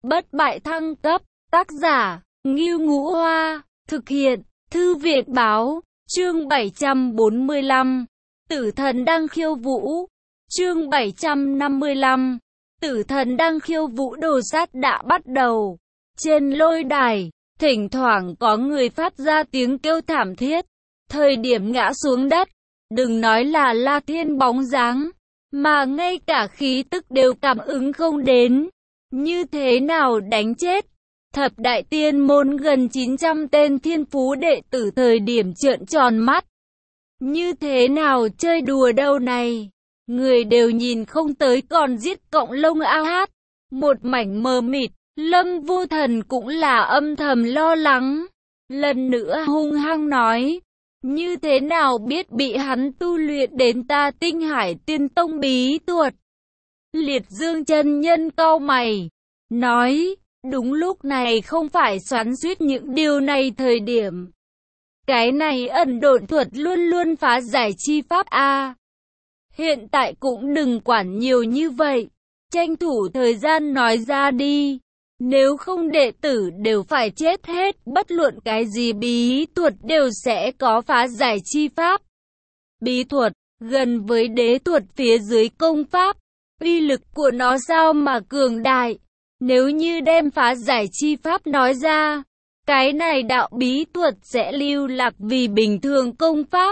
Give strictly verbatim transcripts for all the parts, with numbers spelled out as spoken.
bất bại thăng cấp, tác giả, Ngưu Ngũ Hoa, thực hiện, Thư viện Báo, chương bảy trăm bốn mươi lăm, Tử thần đang khiêu vũ, chương bảy trăm năm mươi lăm, Tử thần đang khiêu vũ đồ sát đã bắt đầu. Trên lôi đài, thỉnh thoảng có người phát ra tiếng kêu thảm thiết, thời điểm ngã xuống đất, đừng nói là La Thiên bóng dáng, mà ngay cả khí tức đều cảm ứng không đến. Như thế nào đánh chết thập đại tiên môn gần chín trăm tên thiên phú đệ tử thời điểm trợn tròn mắt? Như thế nào chơi đùa đâu này? Người đều nhìn không tới còn giết cộng lông ao hát. Một mảnh mờ mịt, Lâm Vô Thần cũng là âm thầm lo lắng. Lần nữa hung hăng nói, như thế nào biết bị hắn tu luyện đến ta Tinh Hải Tiên Tông bí thuật? Liệt Dương chân nhân cau mày, nói, đúng lúc này không phải xoắn xuýt những điều này thời điểm. Cái này ẩn độn thuật luôn luôn phá giải chi pháp a. Hiện tại cũng đừng quản nhiều như vậy, tranh thủ thời gian nói ra đi. Nếu không đệ tử đều phải chết hết, bất luận cái gì bí thuật đều sẽ có phá giải chi pháp. Bí thuật, gần với đế thuật phía dưới công pháp, uy lực của nó sao mà cường đại. Nếu như đem phá giải chi pháp nói ra, cái này đạo bí thuật sẽ lưu lạc vì bình thường công pháp.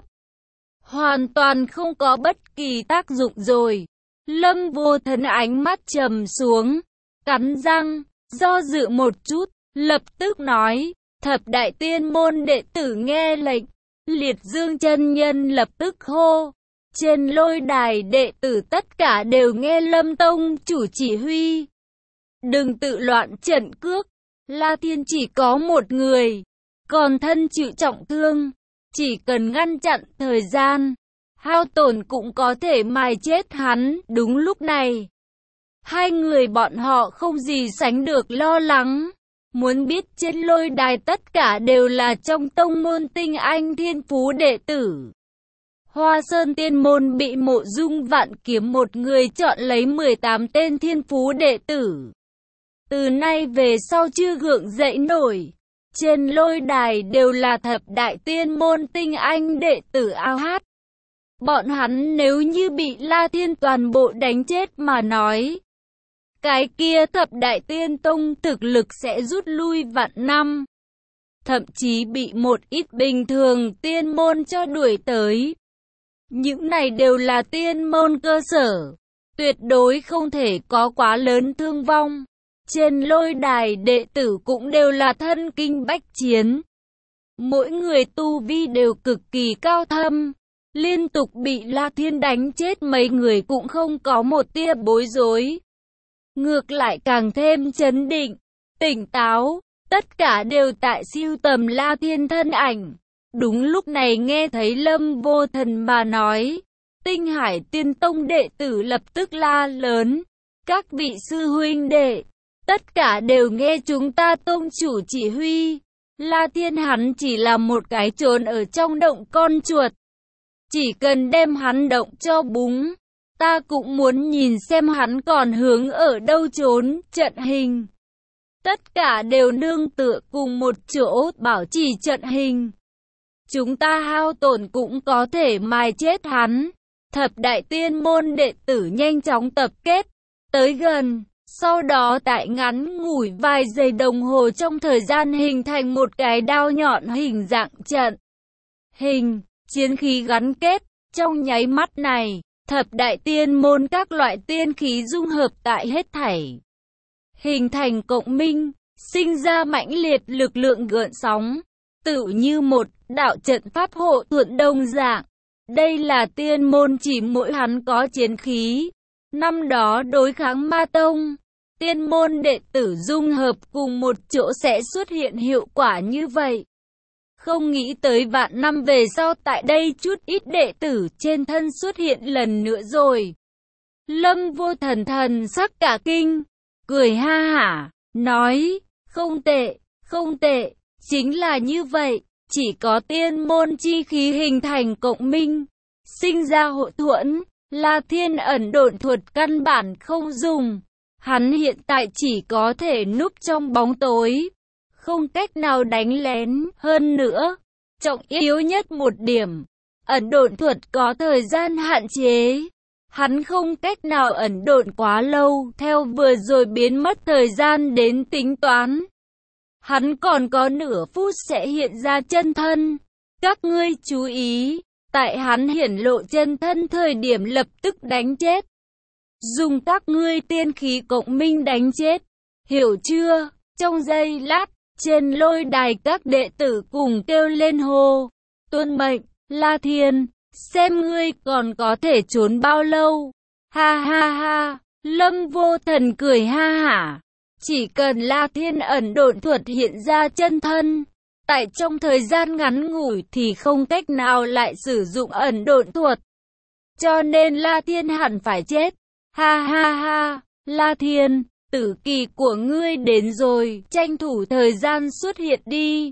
Hoàn toàn không có bất kỳ tác dụng rồi. Lâm Vô Thần ánh mắt trầm xuống, cắn răng, do dự một chút, lập tức nói, thập đại tiên môn đệ tử nghe lệnh. Liệt Dương chân nhân lập tức hô. Trên lôi đài đệ tử tất cả đều nghe Lâm Tông chủ chỉ huy. Đừng tự loạn trận cước. La Thiên chỉ có một người, còn thân chịu trọng thương. Chỉ cần ngăn chặn thời gian, hao tổn cũng có thể mài chết hắn. Đúng lúc này, hai người bọn họ không gì sánh được lo lắng. Muốn biết trên lôi đài tất cả đều là trong tông môn tinh anh thiên phú đệ tử. Hoa Sơn Tiên Môn bị Mộ Dung Vạn Kiếm một người chọn lấy mười tám tên thiên phú đệ tử. Từ nay về sau chưa gượng dậy nổi. Trên lôi đài đều là thập đại tiên môn tinh anh đệ tử ao hát. Bọn hắn nếu như bị La Thiên toàn bộ đánh chết mà nói, cái kia thập đại tiên tông thực lực sẽ rút lui vạn năm. Thậm chí bị một ít bình thường tiên môn cho đuổi tới. Những này đều là tiên môn cơ sở, tuyệt đối không thể có quá lớn thương vong. Trên lôi đài đệ tử cũng đều là thân kinh bách chiến. Mỗi người tu vi đều cực kỳ cao thâm. Liên tục bị La Thiên đánh chết mấy người cũng không có một tia bối rối. Ngược lại càng thêm chấn định, tỉnh táo. Tất cả đều tại siêu tầm La Thiên thân ảnh. Đúng lúc này nghe thấy Lâm Vô Thần mà nói, Tinh Hải Tiên Tông đệ tử lập tức la lớn. Các vị sư huynh đệ, tất cả đều nghe chúng ta tông chủ chỉ huy. La Thiên hắn chỉ là một cái trốn ở trong động con chuột. Chỉ cần đem hắn động cho búng, ta cũng muốn nhìn xem hắn còn hướng ở đâu trốn. Trận hình, tất cả đều nương tựa cùng một chỗ bảo trì trận hình. Chúng ta hao tổn cũng có thể mài chết hắn. Thập đại tiên môn đệ tử nhanh chóng tập kết tới gần. Sau đó tại ngắn ngủi vài giây đồng hồ trong thời gian hình thành một cái đao nhọn hình dạng trận hình, chiến khí gắn kết. Trong nháy mắt này, thập đại tiên môn các loại tiên khí dung hợp tại hết thảy, hình thành cộng minh, sinh ra mãnh liệt lực lượng gợn sóng, tựu như một đạo trận pháp hộ thuận đồng dạng. Đây là tiên môn chỉ mỗi hắn có chiến khí. Năm đó đối kháng Ma Tông, tiên môn đệ tử dung hợp cùng một chỗ sẽ xuất hiện hiệu quả như vậy. Không nghĩ tới vạn năm về sau tại đây chút ít đệ tử trên thân xuất hiện lần nữa rồi. Lâm Vô Thần thần sắc cả kinh, cười ha hả, nói, không tệ, không tệ, chính là như vậy. Chỉ có tiên môn chi khí hình thành cộng minh, sinh ra hộ thuẫn. La Thiên ẩn độn thuật căn bản không dùng. Hắn hiện tại chỉ có thể núp trong bóng tối, không cách nào đánh lén. Hơn nữa, trọng yếu nhất một điểm, ẩn độn thuật có thời gian hạn chế. Hắn không cách nào ẩn độn quá lâu, theo vừa rồi biến mất thời gian đến tính toán. Hắn còn có nửa phút sẽ hiện ra chân thân. Các ngươi chú ý, tại hắn hiển lộ chân thân thời điểm lập tức đánh chết. Dùng các ngươi tiên khí cộng minh đánh chết. Hiểu chưa? Trong giây lát, trên lôi đài các đệ tử cùng kêu lên hô. Tuân mệnh, La Thiên, xem ngươi còn có thể trốn bao lâu. Ha ha ha, Lâm Vô Thần cười ha hả. Chỉ cần La Thiên ẩn độn thuật hiện ra chân thân, tại trong thời gian ngắn ngủi thì không cách nào lại sử dụng ẩn độn thuật. Cho nên La Thiên hẳn phải chết. Ha ha ha, La Thiên, tử kỳ của ngươi đến rồi, tranh thủ thời gian xuất hiện đi.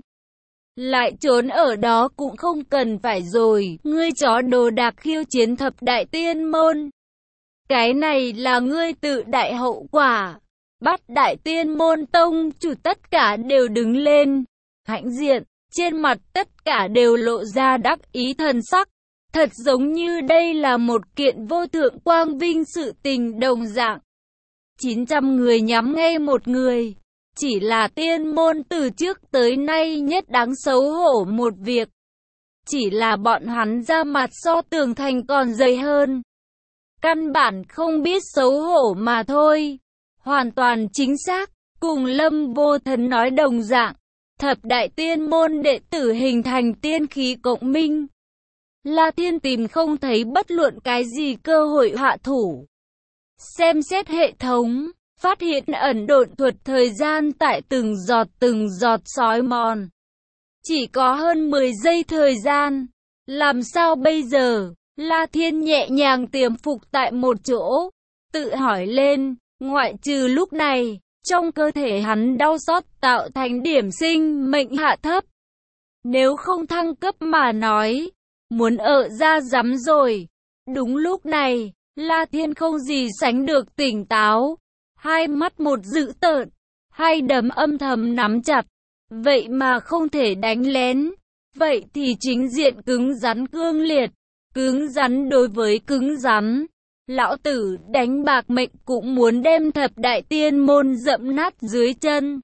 Lại trốn ở đó cũng không cần phải rồi, ngươi chó đồ đạc khiêu chiến thập đại tiên môn. Cái này là ngươi tự đại hậu quả. Bắt đại tiên môn tông chủ tất cả đều đứng lên, hãnh diện, trên mặt tất cả đều lộ ra đắc ý thần sắc. Thật giống như đây là một kiện vô thượng quang vinh sự tình đồng dạng. chín trăm người nhắm ngay một người. Chỉ là tiên môn từ trước tới nay nhất đáng xấu hổ một việc. Chỉ là bọn hắn ra mặt so tường thành còn dày hơn. Căn bản không biết xấu hổ mà thôi. Hoàn toàn chính xác, cùng Lâm Vô Thần nói đồng dạng. Thập đại tiên môn đệ tử hình thành tiên khí cộng minh. La Thiên tìm không thấy bất luận cái gì cơ hội hạ thủ. Xem xét hệ thống, phát hiện ẩn độn thuật thời gian tại từng giọt từng giọt sói mòn. Chỉ có hơn mười giây thời gian. Làm sao bây giờ? La Thiên nhẹ nhàng tiềm phục tại một chỗ, tự hỏi lên, ngoại trừ lúc này, trong cơ thể hắn đau xót tạo thành điểm sinh mệnh hạ thấp. Nếu không thăng cấp mà nói, muốn ở ra rắm rồi. Đúng lúc này, La Thiên không gì sánh được tỉnh táo, hai mắt một dữ tợn, hai đấm âm thầm nắm chặt. Vậy mà không thể đánh lén, vậy thì chính diện cứng rắn cương liệt, cứng rắn đối với cứng rắn. Lão tử đánh bạc mệnh cũng muốn đem thập đại tiên môn dẫm nát dưới chân.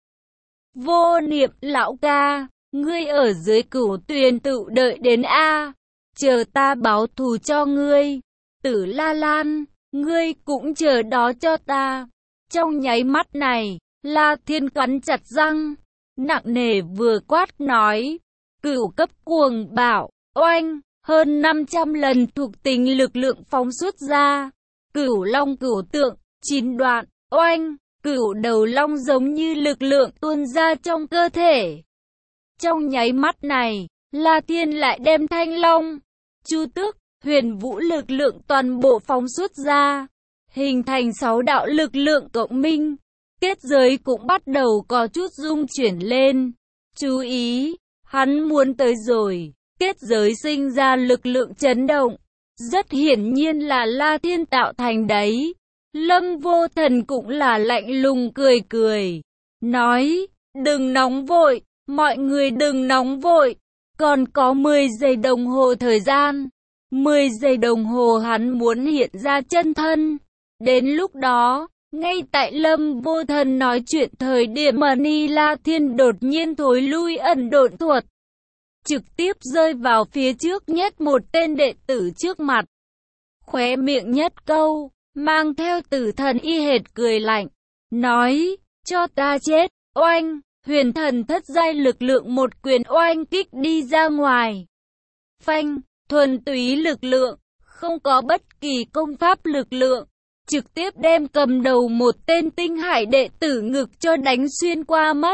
Vô Niệm lão ca, ngươi ở dưới cửu tuyền tự đợi đến a, chờ ta báo thù cho ngươi. Tử La Lan, ngươi cũng chờ đó cho ta. Trong nháy mắt này, La Thiên cắn chặt răng, nặng nề vừa quát nói, cửu cấp cuồng bạo, oanh, hơn năm trăm lần thuộc tính lực lượng phóng xuất ra. Cửu long cửu tượng, chín đoạn, oanh, cửu đầu long giống như lực lượng tuôn ra trong cơ thể. Trong nháy mắt này, La Thiên lại đem thanh long, chu tước, huyền vũ lực lượng toàn bộ phóng xuất ra, hình thành sáu đạo lực lượng cộng minh. Kết giới cũng bắt đầu có chút rung chuyển lên. Chú ý, hắn muốn tới rồi. Kết giới sinh ra lực lượng chấn động. Rất hiển nhiên là La Thiên tạo thành đấy. Lâm Vô Thần cũng là lạnh lùng cười cười. Nói, đừng nóng vội, mọi người đừng nóng vội. Còn có mười giây đồng hồ thời gian. mười giây đồng hồ hắn muốn hiện ra chân thân. Đến lúc đó, ngay tại Lâm Vô Thần nói chuyện thời điểm mà Ni La Thiên đột nhiên thối lui ẩn độn thuật. Trực tiếp rơi vào phía trước nhất một tên đệ tử trước mặt. Khóe miệng nhất câu, mang theo tử thần y hệt cười lạnh. Nói, cho ta chết, oanh, huyền thần thất giai lực lượng một quyền oanh kích đi ra ngoài. Phanh, thuần túy lực lượng, không có bất kỳ công pháp lực lượng. Trực tiếp đem cầm đầu một tên tinh hải đệ tử ngực cho đánh xuyên qua mắt.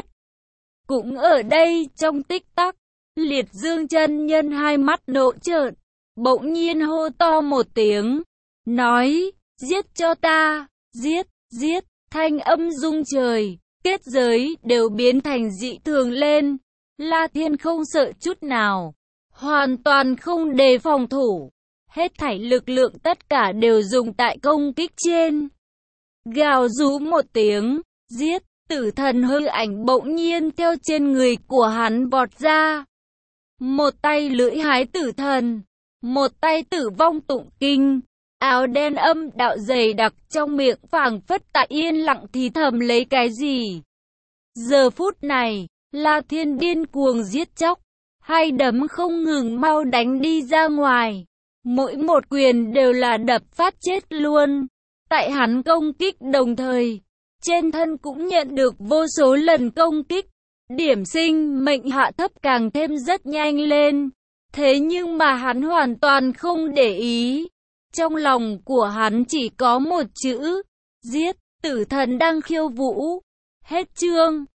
Cũng ở đây trong tích tắc, Liệt Dương chân nhân hai mắt nộ trợn, bỗng nhiên hô to một tiếng, nói, giết cho ta, giết, giết, thanh âm rung trời, kết giới đều biến thành dị thường lên. La Thiên không sợ chút nào, hoàn toàn không đề phòng thủ. Hết thảy lực lượng tất cả đều dùng tại công kích trên. Gào rú một tiếng, giết, tử thần hư ảnh bỗng nhiên theo trên người của hắn vọt ra. Một tay lưỡi hái tử thần, một tay tử vong tụng kinh, áo đen âm đạo dày đặc trong miệng phảng phất tại yên lặng thì thầm lấy cái gì. Giờ phút này, La Thiên điên cuồng giết chóc, hai đấm không ngừng mau đánh đi ra ngoài. Mỗi một quyền đều là đập phát chết luôn. Tại hắn công kích đồng thời, trên thân cũng nhận được vô số lần công kích. Điểm sinh mệnh hạ thấp càng thêm rất nhanh lên. Thế nhưng mà hắn hoàn toàn không để ý. Trong lòng của hắn chỉ có một chữ, giết, tử thần đang khiêu vũ. Hết chương.